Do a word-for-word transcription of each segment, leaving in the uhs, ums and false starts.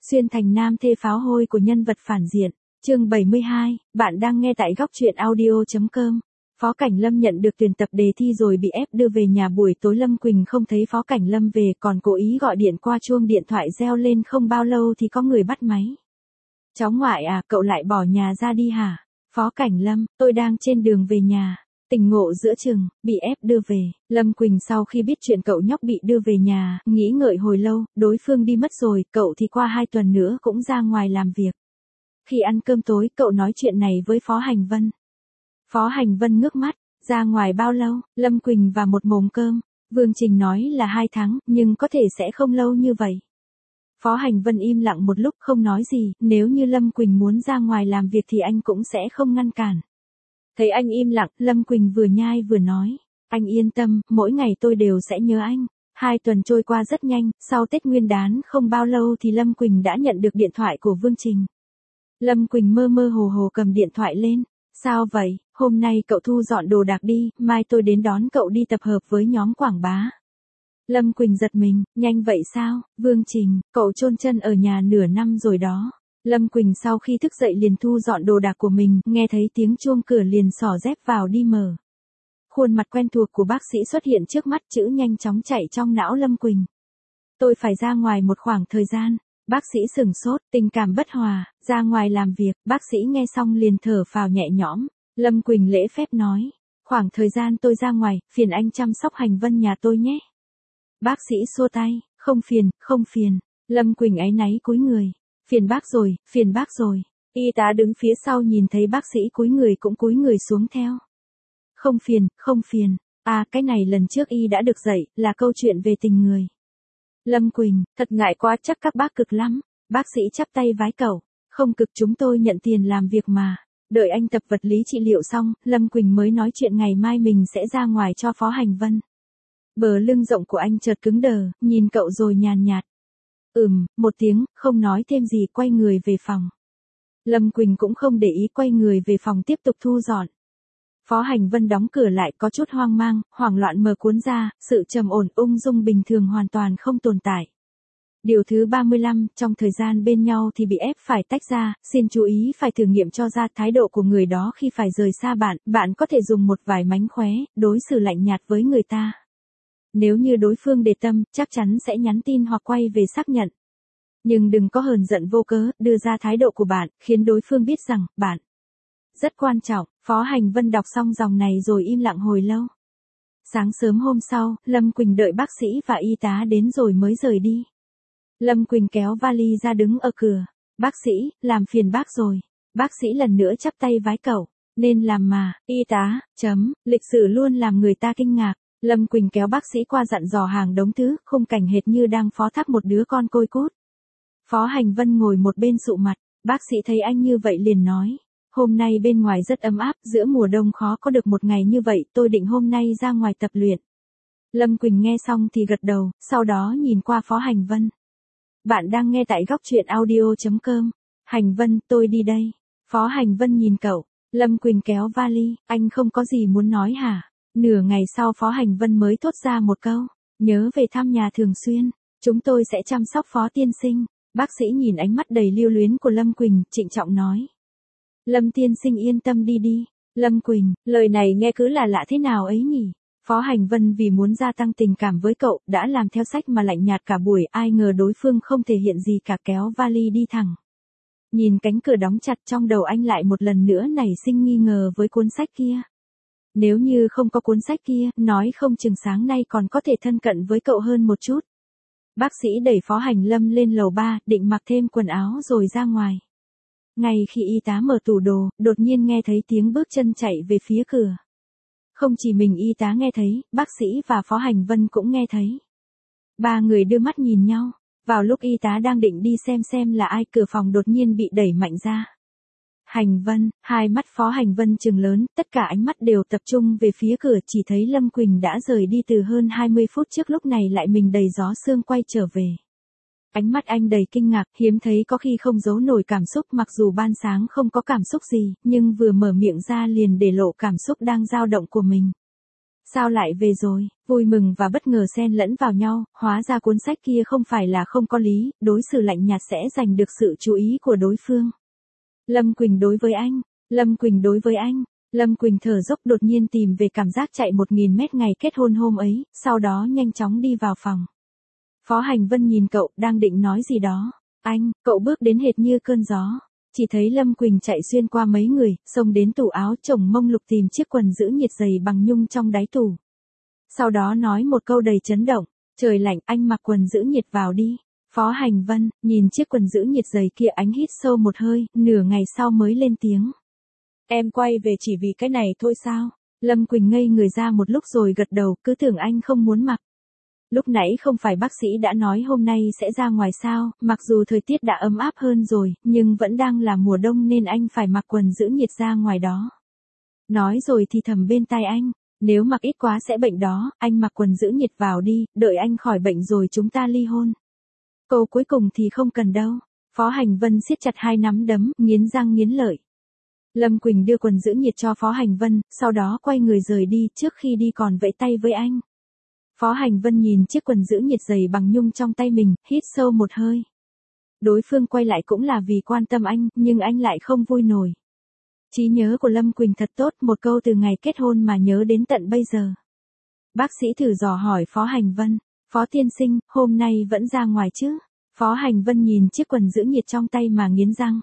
Xuyên thành nam thê pháo hôi của nhân vật phản diện. Chương bảy mươi hai, bạn đang nghe tại góc truyện audio chấm com. Phó Cảnh Lâm nhận được tuyển tập đề thi rồi bị ép đưa về nhà. Buổi tối Lâm Quỳnh không thấy Phó Cảnh Lâm về, còn cố ý gọi điện qua, chuông điện thoại reo lên không bao lâu thì có người bắt máy. Cháu ngoại à, cậu lại bỏ nhà ra đi hả? Phó Cảnh Lâm, tôi đang trên đường về nhà. Tình ngộ giữa chừng, bị ép đưa về. Lâm Quỳnh sau khi biết chuyện cậu nhóc bị đưa về nhà, nghĩ ngợi hồi lâu, đối phương đi mất rồi, cậu thì qua hai tuần nữa cũng ra ngoài làm việc. Khi ăn cơm tối, cậu nói chuyện này với Phó Hành Vân. Phó Hành Vân ngước mắt, ra ngoài bao lâu? Lâm Quỳnh và một mồm cơm. Vương Trình nói là hai tháng, nhưng có thể sẽ không lâu như vậy. Phó Hành Vân im lặng một lúc không nói gì, nếu như Lâm Quỳnh muốn ra ngoài làm việc thì anh cũng sẽ không ngăn cản. Thấy anh im lặng, Lâm Quỳnh vừa nhai vừa nói, anh yên tâm, mỗi ngày tôi đều sẽ nhớ anh. Hai tuần trôi qua rất nhanh, sau Tết Nguyên đán không bao lâu thì Lâm Quỳnh đã nhận được điện thoại của Vương Trình. Lâm Quỳnh mơ mơ hồ hồ cầm điện thoại lên. Sao vậy, hôm nay cậu thu dọn đồ đạc đi, mai tôi đến đón cậu đi tập hợp với nhóm quảng bá. Lâm Quỳnh giật mình, nhanh vậy sao? Vương Trình, cậu chôn chân ở nhà nửa năm rồi đó. Lâm Quỳnh sau khi thức dậy liền thu dọn đồ đạc của mình, nghe thấy tiếng chuông cửa liền xỏ dép vào đi mở. Khuôn mặt quen thuộc của bác sĩ xuất hiện trước mắt, chữ nhanh chóng chạy trong não Lâm Quỳnh. Tôi phải ra ngoài một khoảng thời gian. Bác sĩ sửng sốt, tình cảm bất hòa, ra ngoài làm việc. Bác sĩ nghe xong liền thở phào nhẹ nhõm. Lâm Quỳnh lễ phép nói, khoảng thời gian tôi ra ngoài, phiền anh chăm sóc Hành Vân nhà tôi nhé. Bác sĩ xua tay, không phiền, không phiền. Lâm Quỳnh áy náy cúi người. Phiền bác rồi, phiền bác rồi. Y tá đứng phía sau nhìn thấy bác sĩ cúi người cũng cúi người xuống theo. Không phiền, không phiền. À, cái này lần trước y đã được dạy, là câu chuyện về tình người. Lâm Quỳnh, thật ngại quá, chắc các bác cực lắm. Bác sĩ chắp tay vái cậu. Không cực, chúng tôi nhận tiền làm việc mà. Đợi anh tập vật lý trị liệu xong, Lâm Quỳnh mới nói chuyện ngày mai mình sẽ ra ngoài cho Phó Hành Vân. Bờ lưng rộng của anh chợt cứng đờ, nhìn cậu rồi nhàn nhạt. Ừm, một tiếng, không nói thêm gì, quay người về phòng. Lâm Quỳnh cũng không để ý, quay người về phòng tiếp tục thu dọn. Phó Hành Vân đóng cửa lại, có chút hoang mang, hoảng loạn mở cuốn ra, sự trầm ổn ung dung bình thường hoàn toàn không tồn tại. Điều thứ ba mươi lăm, trong thời gian bên nhau thì bị ép phải tách ra, xin chú ý phải thử nghiệm cho ra thái độ của người đó khi phải rời xa bạn, bạn có thể dùng một vài mánh khóe, đối xử lạnh nhạt với người ta. Nếu như đối phương để tâm, chắc chắn sẽ nhắn tin hoặc quay về xác nhận. Nhưng đừng có hờn giận vô cớ, đưa ra thái độ của bạn, khiến đối phương biết rằng, bạn rất quan trọng. Phó Hành Vân đọc xong dòng này rồi im lặng hồi lâu. Sáng sớm hôm sau, Lâm Quỳnh đợi bác sĩ và y tá đến rồi mới rời đi. Lâm Quỳnh kéo vali ra đứng ở cửa. Bác sĩ, làm phiền bác rồi. Bác sĩ lần nữa chắp tay vái cậu. Nên làm mà, y tá, chấm, lịch sử luôn làm người ta kinh ngạc. Lâm Quỳnh kéo bác sĩ qua dặn dò hàng đống thứ, khung cảnh hệt như đang phó thác một đứa con côi cút. Phó Hành Vân ngồi một bên sụ mặt, bác sĩ thấy anh như vậy liền nói. Hôm nay bên ngoài rất ấm áp, giữa mùa đông khó có được một ngày như vậy, tôi định hôm nay ra ngoài tập luyện. Lâm Quỳnh nghe xong thì gật đầu, sau đó nhìn qua Phó Hành Vân. Bạn đang nghe tại góc truyện audio chấm com. Hành Vân, tôi đi đây. Phó Hành Vân nhìn cậu. Lâm Quỳnh kéo vali, anh không có gì muốn nói hả? Nửa ngày sau Phó Hành Vân mới thốt ra một câu. Nhớ về thăm nhà thường xuyên. Chúng tôi sẽ chăm sóc Phó tiên sinh. Bác sĩ nhìn ánh mắt đầy lưu luyến của Lâm Quỳnh, trịnh trọng nói. Lâm tiên sinh yên tâm đi đi. Lâm Quỳnh, lời này nghe cứ là lạ thế nào ấy nhỉ? Phó Hành Vân vì muốn gia tăng tình cảm với cậu, đã làm theo sách mà lạnh nhạt cả buổi, ai ngờ đối phương không thể hiện gì cả, kéo vali đi thẳng. Nhìn cánh cửa đóng chặt, trong đầu anh lại một lần nữa nảy sinh nghi ngờ với cuốn sách kia. Nếu như không có cuốn sách kia, nói không chừng sáng nay còn có thể thân cận với cậu hơn một chút. Bác sĩ đẩy Phó Hành Lâm lên lầu ba, định mặc thêm quần áo rồi ra ngoài. Ngay khi y tá mở tủ đồ, đột nhiên nghe thấy tiếng bước chân chạy về phía cửa. Không chỉ mình y tá nghe thấy, bác sĩ và Phó Hành Vân cũng nghe thấy. Ba người đưa mắt nhìn nhau. Vào lúc y tá đang định đi xem xem là ai, cửa phòng đột nhiên bị đẩy mạnh ra. Hành Vân, hai mắt Phó Hành Vân trừng lớn, tất cả ánh mắt đều tập trung về phía cửa, chỉ thấy Lâm Quỳnh đã rời đi từ hơn hai mươi phút trước, lúc này lại mình đầy gió sương quay trở về. Ánh mắt anh đầy kinh ngạc, hiếm thấy có khi không giấu nổi cảm xúc, mặc dù ban sáng không có cảm xúc gì, nhưng vừa mở miệng ra liền để lộ cảm xúc đang dao động của mình. Sao lại về rồi? Vui mừng và bất ngờ xen lẫn vào nhau, hóa ra cuốn sách kia không phải là không có lý, đối xử lạnh nhạt sẽ giành được sự chú ý của đối phương. Lâm Quỳnh đối với anh, Lâm Quỳnh đối với anh, Lâm Quỳnh thở dốc đột nhiên tìm về cảm giác chạy một nghìn mét ngày kết hôn hôm ấy, sau đó nhanh chóng đi vào phòng. Phó Hành Vân nhìn cậu, đang định nói gì đó. Anh, cậu bước đến hệt như cơn gió. Chỉ thấy Lâm Quỳnh chạy xuyên qua mấy người, xông đến tủ áo chồng mông lục tìm chiếc quần giữ nhiệt dày bằng nhung trong đáy tủ. Sau đó nói một câu đầy chấn động, trời lạnh anh mặc quần giữ nhiệt vào đi. Phó Hành Vân, nhìn chiếc quần giữ nhiệt dày kia ánh hít sâu một hơi, nửa ngày sau mới lên tiếng. Em quay về chỉ vì cái này thôi sao? Lâm Quỳnh ngây người ra một lúc rồi gật đầu, cứ tưởng anh không muốn mặc. Lúc nãy không phải bác sĩ đã nói hôm nay sẽ ra ngoài sao, mặc dù thời tiết đã ấm áp hơn rồi, nhưng vẫn đang là mùa đông nên anh phải mặc quần giữ nhiệt ra ngoài đó. Nói rồi thì thầm bên tai anh, nếu mặc ít quá sẽ bệnh đó, anh mặc quần giữ nhiệt vào đi, đợi anh khỏi bệnh rồi chúng ta ly hôn. Câu cuối cùng thì không cần đâu. Phó Hành Vân siết chặt hai nắm đấm, nghiến răng nghiến lợi. Lâm Quỳnh đưa quần giữ nhiệt cho Phó Hành Vân, sau đó quay người rời đi, trước khi đi còn vẫy tay với anh. Phó Hành Vân nhìn chiếc quần giữ nhiệt dày bằng nhung trong tay mình, hít sâu một hơi. Đối phương quay lại cũng là vì quan tâm anh, nhưng anh lại không vui nổi. Trí nhớ của Lâm Quỳnh thật tốt, một câu từ ngày kết hôn mà nhớ đến tận bây giờ. Bác sĩ thử dò hỏi Phó Hành Vân, Phó tiên sinh, hôm nay vẫn ra ngoài chứ? Phó Hành Vân nhìn chiếc quần giữ nhiệt trong tay mà nghiến răng.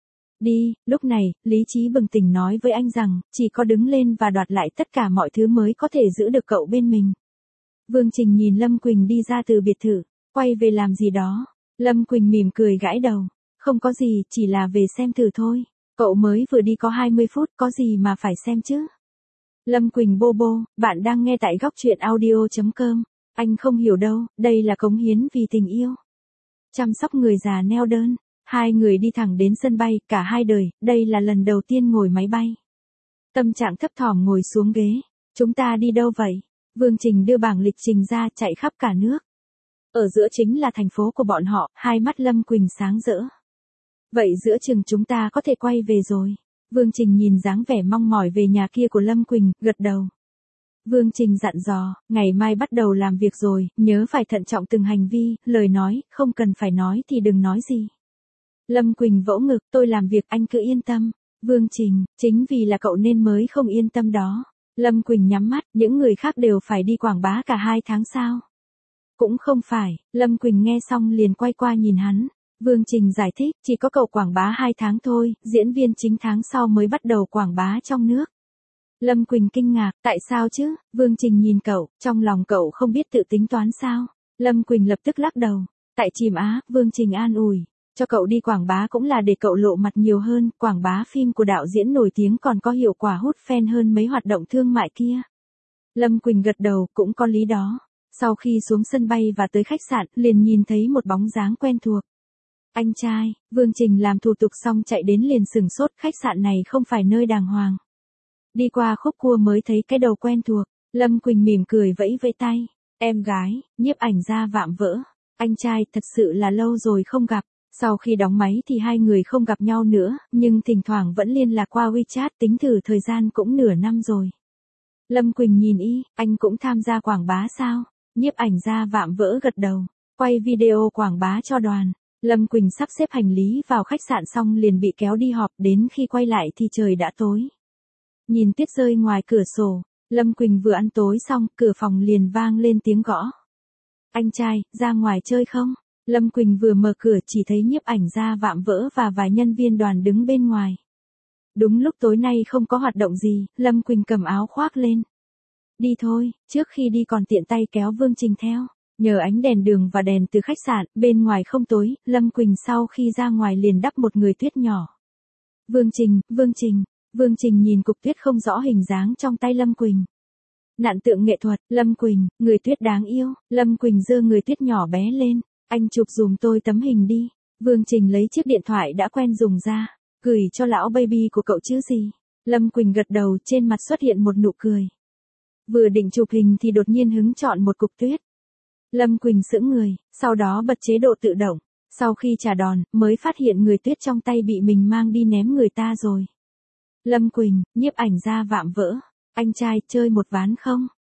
Đi, lúc này, lý trí bừng tỉnh nói với anh rằng, chỉ có đứng lên và đoạt lại tất cả mọi thứ mới có thể giữ được cậu bên mình. Vương Trình nhìn Lâm Quỳnh đi ra từ biệt thự, quay về làm gì đó. Lâm Quỳnh mỉm cười gãi đầu, không có gì, chỉ là về xem thử thôi. Cậu mới vừa đi có hai mươi phút, có gì mà phải xem chứ? Lâm Quỳnh bô bô, bạn đang nghe tại góc truyện audio chấm com. Anh không hiểu đâu, đây là cống hiến vì tình yêu. Chăm sóc người già neo đơn. Hai người đi thẳng đến sân bay, cả hai đời, đây là lần đầu tiên ngồi máy bay. Tâm trạng thấp thỏm ngồi xuống ghế. Chúng ta đi đâu vậy? Vương Trình đưa bảng lịch trình ra, chạy khắp cả nước. Ở giữa chính là thành phố của bọn họ, hai mắt Lâm Quỳnh sáng rỡ. Vậy giữa chừng chúng ta có thể quay về rồi. Vương Trình nhìn dáng vẻ mong mỏi về nhà kia của Lâm Quỳnh, gật đầu. Vương Trình dặn dò, ngày mai bắt đầu làm việc rồi, nhớ phải thận trọng từng hành vi, lời nói, không cần phải nói thì đừng nói gì. Lâm Quỳnh vỗ ngực, tôi làm việc anh cứ yên tâm. Vương Trình, chính vì là cậu nên mới không yên tâm đó. Lâm Quỳnh nhắm mắt, những người khác đều phải đi quảng bá cả hai tháng sao? Cũng không phải, Lâm Quỳnh nghe xong liền quay qua nhìn hắn. Vương Trình giải thích, chỉ có cậu quảng bá hai tháng thôi, diễn viên chính tháng sau mới bắt đầu quảng bá trong nước. Lâm Quỳnh kinh ngạc, tại sao chứ? Vương Trình nhìn cậu, trong lòng cậu không biết tự tính toán sao? Lâm Quỳnh lập tức lắc đầu. Tại chìm Á, Vương Trình an ủi. Cho cậu đi quảng bá cũng là để cậu lộ mặt nhiều hơn, quảng bá phim của đạo diễn nổi tiếng còn có hiệu quả hút fan hơn mấy hoạt động thương mại kia. Lâm Quỳnh gật đầu, cũng có lý đó. Sau khi xuống sân bay và tới khách sạn, liền nhìn thấy một bóng dáng quen thuộc. Anh trai, Vương Trình làm thủ tục xong chạy đến liền sửng sốt, khách sạn này không phải nơi đàng hoàng. Đi qua khúc cua mới thấy cái đầu quen thuộc, Lâm Quỳnh mỉm cười vẫy vẫy tay. Em gái, nhiếp ảnh ra vạm vỡ. Anh trai, thật sự là lâu rồi không gặp. Sau khi đóng máy thì hai người không gặp nhau nữa, nhưng thỉnh thoảng vẫn liên lạc qua WeChat, tính thử thời gian cũng nửa năm rồi. Lâm Quỳnh nhìn y, anh cũng tham gia quảng bá sao? Nhiếp ảnh ra vạm vỡ gật đầu, quay video quảng bá cho đoàn. Lâm Quỳnh sắp xếp hành lý vào khách sạn xong liền bị kéo đi họp, đến khi quay lại thì trời đã tối. Nhìn tuyết rơi ngoài cửa sổ, Lâm Quỳnh vừa ăn tối xong, cửa phòng liền vang lên tiếng gõ. Anh trai, ra ngoài chơi không? Lâm Quỳnh vừa mở cửa chỉ thấy nhiếp ảnh ra vạm vỡ và vài nhân viên đoàn đứng bên ngoài. Đúng lúc tối nay không có hoạt động gì, Lâm Quỳnh cầm áo khoác lên. Đi thôi, trước khi đi còn tiện tay kéo Vương Trình theo. Nhờ ánh đèn đường và đèn từ khách sạn, bên ngoài không tối, Lâm Quỳnh sau khi ra ngoài liền đắp một người tuyết nhỏ. Vương Trình, Vương Trình, Vương Trình nhìn cục tuyết không rõ hình dáng trong tay Lâm Quỳnh. Nạn tượng nghệ thuật, Lâm Quỳnh, người tuyết đáng yêu, Lâm Quỳnh giơ người tuyết nhỏ bé lên. Anh chụp dùm tôi tấm hình đi. Vương Trình lấy chiếc điện thoại đã quen dùng ra. Gửi cho lão baby của cậu chứ gì. Lâm Quỳnh gật đầu, trên mặt xuất hiện một nụ cười. Vừa định chụp hình thì đột nhiên hứng chọn một cục tuyết. Lâm Quỳnh sững người, sau đó bật chế độ tự động. Sau khi trả đòn, mới phát hiện người tuyết trong tay bị mình mang đi ném người ta rồi. Lâm Quỳnh, nhiếp ảnh ra vạm vỡ. Anh trai, chơi một ván không?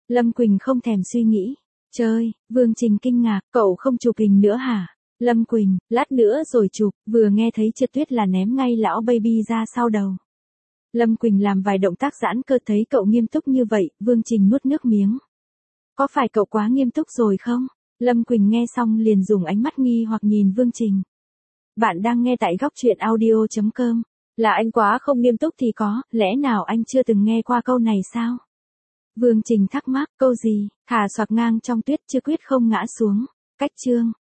Lâm Quỳnh không thèm suy nghĩ. Chơi, Vương Trình kinh ngạc, cậu không chụp hình nữa hả? Lâm Quỳnh, lát nữa rồi chụp, vừa nghe thấy Trượt Tuyết là ném ngay lão baby ra sau đầu. Lâm Quỳnh làm vài động tác giãn cơ, thấy cậu nghiêm túc như vậy, Vương Trình nuốt nước miếng. Có phải cậu quá nghiêm túc rồi không? Lâm Quỳnh nghe xong liền dùng ánh mắt nghi hoặc nhìn Vương Trình. Bạn đang nghe tại góc truyện audio chấm com. Là anh quá không nghiêm túc thì có, lẽ nào anh chưa từng nghe qua câu này sao? Vương Trình thắc mắc, câu gì? Thả xoạc ngang trong tuyết chưa quyết không ngã xuống. Cách chương.